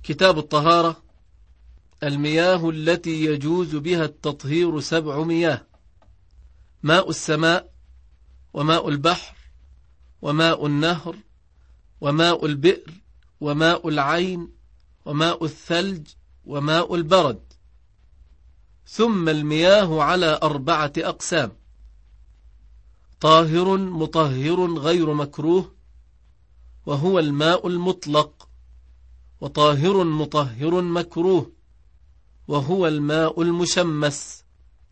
كتاب الطهارة. المياه التي يجوز بها التطهير 7 مياه: ماء السماء، وماء البحر، وماء النهر، وماء البئر، وماء العين، وماء الثلج، وماء البرد. ثم المياه على 4 أقسام: طاهر مطهر غير مكروه، وهو الماء المطلق، وطاهر مطهر مكروه، وهو الماء المشمس،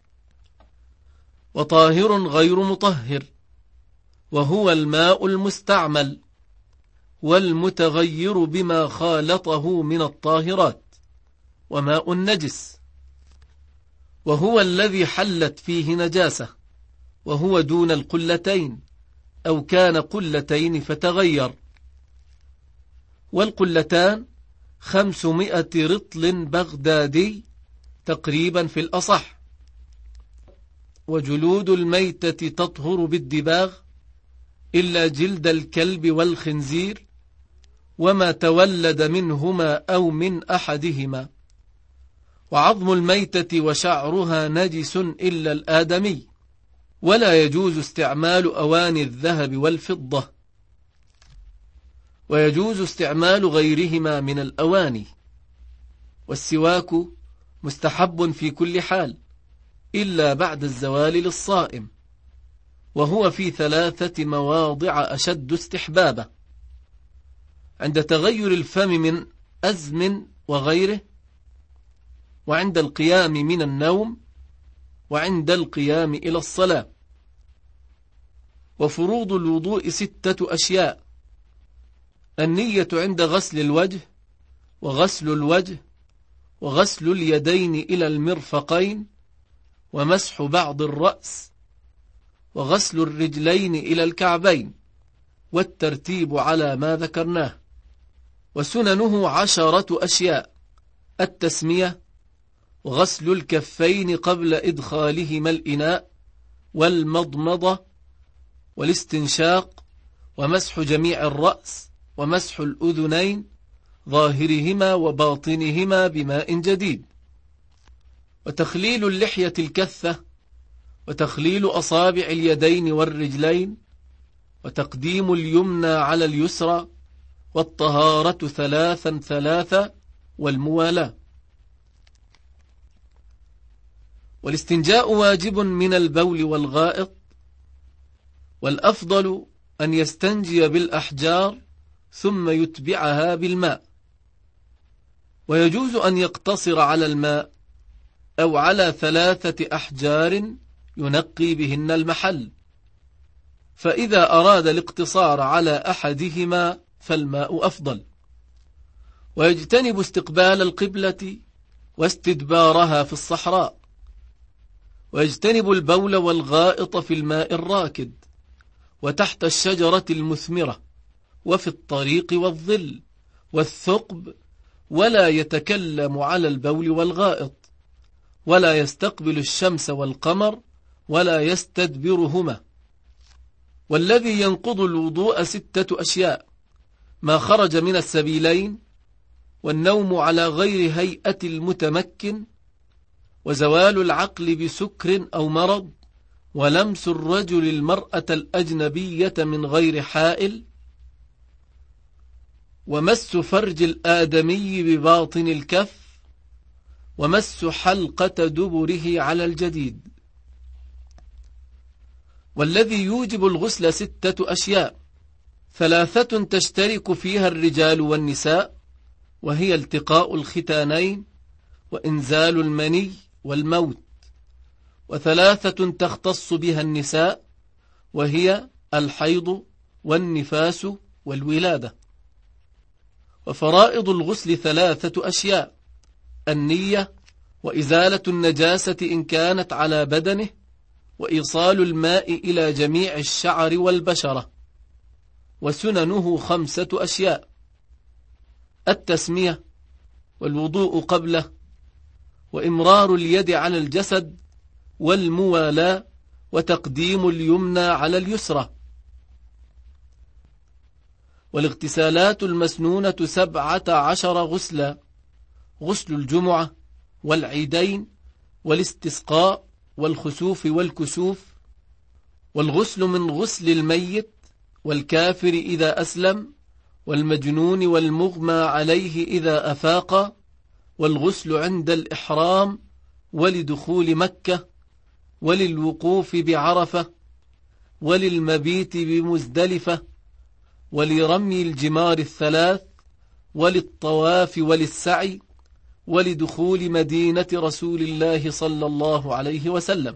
وطاهر غير مطهر، وهو الماء المستعمل، والمتغير بما خالطه من الطاهرات، وماء النجس، وهو الذي حلت فيه نجاسة، وهو دون القلتين أو كان قلتين فتغير. والقلتان 500 رطل بغدادي تقريبا في الأصح. وجلود الميتة تطهر بالدباغ إلا جلد الكلب والخنزير وما تولد منهما أو من أحدهما. وعظم الميتة وشعرها نجس إلا الآدمي، ولا يجوز استعمال أواني الذهب والفضة، ويجوز استعمال غيرهما من الأواني. والسواك مستحب في كل حال إلا بعد الزوال للصائم، وهو في 3 مواضع أشد استحبابا: عند تغير الفم من أزم وغيره، وعند القيام من النوم، وعند القيام إلى الصلاة. وفروض الوضوء 6 أشياء: النية عند غسل الوجه، وغسل الوجه، وغسل اليدين إلى المرفقين، ومسح بعض الرأس، وغسل الرجلين إلى الكعبين، والترتيب على ما ذكرناه. وسننه 10 أشياء: التسمية، وغسل الكفين قبل إدخالهما الإناء، والمضمضة، والاستنشاق، ومسح جميع الرأس، ومسح الأذنين ظاهرهما وباطنهما بماء جديد، وتخليل اللحية الكثة، وتخليل أصابع اليدين والرجلين، وتقديم اليمنى على اليسرى، والطهارة 3 3 والموالاة. والاستنجاء واجب من البول والغائط، والأفضل أن يستنجي بالأحجار ثم يتبعها بالماء. ويجوز أن يقتصر على الماء أو على 3 أحجار ينقي بهن المحل، فإذا أراد الاقتصار على أحدهما فالماء أفضل. ويجتنب استقبال القبلة واستدبارها في الصحراء. ويجتنب البول والغائط في الماء الراكد، وتحت الشجرة المثمرة، وفي الطريق والظل والثقب، ولا يتكلم على البول والغائط، ولا يستقبل الشمس والقمر، ولا يستدبرهما. والذي ينقض الوضوء 6 أشياء: ما خرج من السبيلين، والنوم على غير هيئة المتمكن، وزوال العقل بسكر أو مرض، ولمس الرجل المرأة الأجنبية من غير حائل، ومس فرج الآدمي بباطن الكف، ومس حلقة دبره على الجديد. والذي يوجب الغسل 6 أشياء: 3 تشترك فيها الرجال والنساء، وهي التقاء الختانين، وإنزال المني والموت. و3 تختص بها النساء، وهي الحيض والنفاس والولادة. وفرائض الغسل 3 أشياء: النية، وإزالة النجاسة إن كانت على بدنه، وإيصال الماء إلى جميع الشعر والبشرة. وسننه 5 أشياء: التسمية، والوضوء قبله، وإمرار اليد على الجسد، والموالاة، وتقديم اليمنى على اليسرى. والاغتسالات المسنونة 17 غسلا: غسل الجمعة والعيدين والاستسقاء والخسوف والكسوف، والغسل من غسل الميت والكافر إذا أسلم والمجنون والمغمى عليه إذا أفاق، والغسل عند الإحرام ولدخول مكة وللوقوف بعرفة وللمبيت بمزدلفة ولرمي الجمار الثلاث وللطواف وللسعي ولدخول مدينة رسول الله صلى الله عليه وسلم.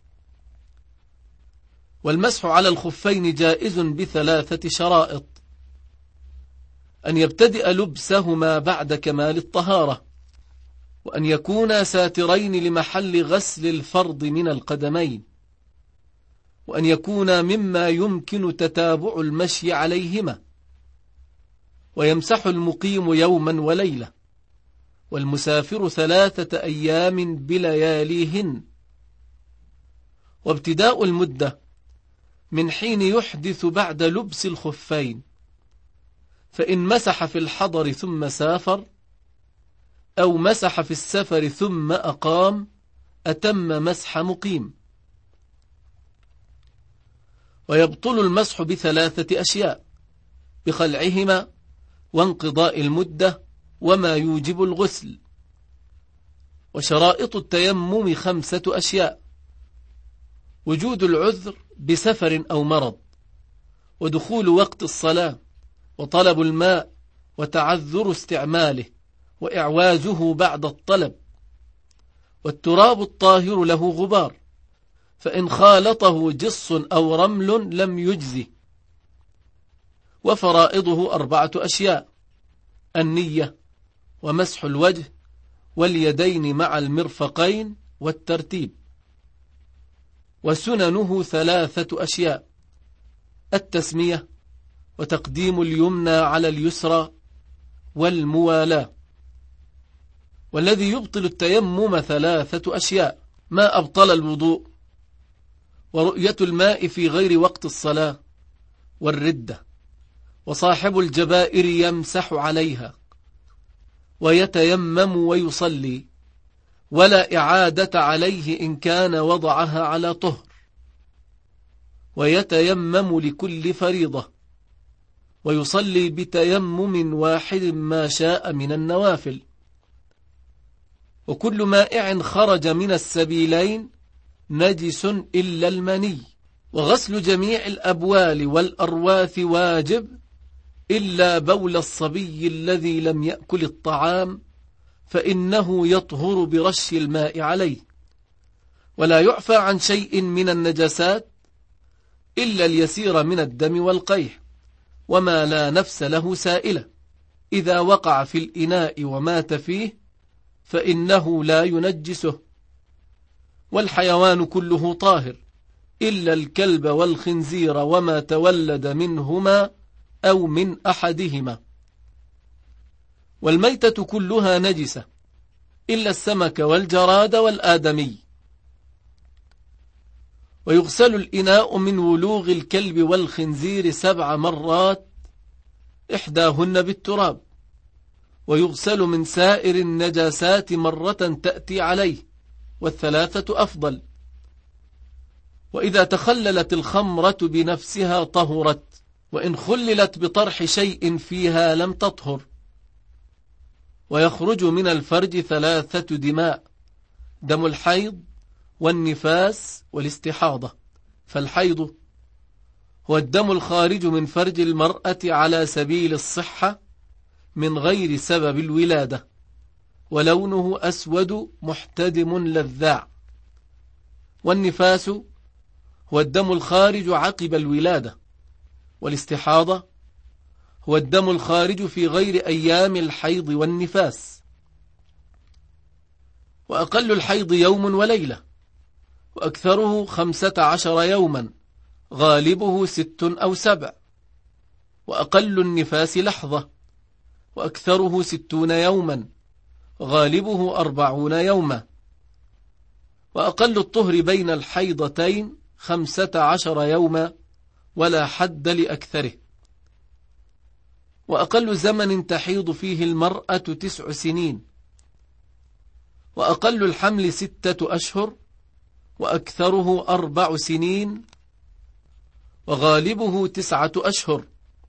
والمسح على الخفين جائز ب3 شرائط: أن يبتدئ لبسهما بعد كمال الطهارة، وأن يكونا ساترين لمحل غسل الفرض من القدمين، وأن يكونا مما يمكن تتابع المشي عليهما، ويمسح المقيم يوما وليلة، والمسافر 3 أيام بلياليهن. وابتداء المدة من حين يحدث بعد لبس الخفين، فإن مسح في الحضر ثم سافر، أو مسح في السفر ثم أقام، أتم مسح مقيم. ويبطل المسح ب3 أشياء: بخلعهما، وانقضاء المدة، وما يوجب الغسل. وشرائط التيمم 5 أشياء: وجود العذر بسفر أو مرض، ودخول وقت الصلاة، وطلب الماء، وتعذر استعماله، وإعوازه بعد الطلب. والتراب الطاهر له غبار، فإن خالطه جص أو رمل لم يجزه. وفرائضه 4 أشياء: النية، ومسح الوجه واليدين مع المرفقين، والترتيب. وسننه 3 أشياء: التسمية، وتقديم اليمنى على اليسرى، والموالاة. والذي يبطل التيمم 3 أشياء: ما أبطل الوضوء، ورؤية الماء في غير وقت الصلاة، والردة. وصاحب الجبائر يمسح عليها ويتيمم ويصلي، ولا إعادة عليه إن كان وضعها على طهر، ويتيمم لكل فريضة، ويصلي بتيمم واحد ما شاء من النوافل. وكل مائع خرج من السبيلين نجس إلا المني. وغسل جميع الأبوال والأرواث واجب، إلا بول الصبي الذي لم يأكل الطعام، فإنه يطهر برش الماء عليه. ولا يعفى عن شيء من النجاسات إلا اليسير من الدم والقيح، وما لا نفس له سائلة. إذا وقع في الإناء ومات فيه فإنه لا ينجسه. والحيوان كله طاهر إلا الكلب والخنزير وما تولد منهما أو من أحدهما. والميتة كلها نجسة إلا السمك والجراد والآدمي. ويغسل الإناء من ولوغ الكلب والخنزير 7 مرات، إحداهن بالتراب. ويغسل من سائر النجاسات مرة تأتي عليه، وال3 أفضل. وإذا تخللت الخمرة بنفسها طهرت، وإن خللت بطرح شيء فيها لم تطهر. ويخرج من الفرج 3 دماء: دم الحيض والنفاس والاستحاضة. فالحيض هو الدم الخارج من فرج المرأة على سبيل الصحة من غير سبب الولادة، ولونه أسود محتدم لذاع. والنفاس هو الدم الخارج عقب الولادة. والاستحاضة هو الدم الخارج في غير أيام الحيض والنفاس. وأقل الحيض يوم وليلة، وأكثره 15 يوما، غالبه 6 أو 7. وأقل النفاس لحظة، وأكثره 60 يوما، غالبه 40 يوما. وأقل الطهر بين الحيضتين 15 يوما، ولا حد لأكثره. وأقل زمن تحيض فيه المرأة 9 سنين، وأقل الحمل 6 أشهر، وأكثره 4 سنين، وغالبه 9 أشهر.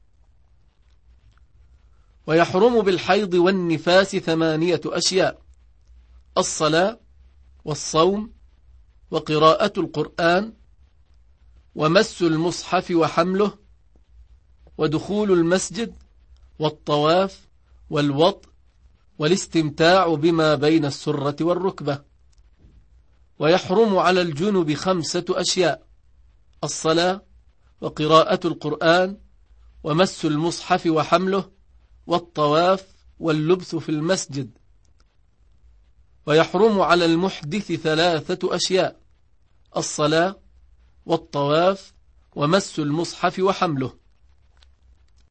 ويحرم بالحيض والنفاس 8 أشياء: الصلاة، والصوم، وقراءة القرآن، ومس المصحف وحمله، ودخول المسجد، والطواف، والوطء، والاستمتاع بما بين السرة والركبة. ويحرم على الجنب 5 أشياء: الصلاة، وقراءة القرآن، ومس المصحف وحمله، والطواف، واللبث في المسجد. ويحرم على المحدث 3 أشياء: الصلاة، والطواف، ومس المصحف وحمله.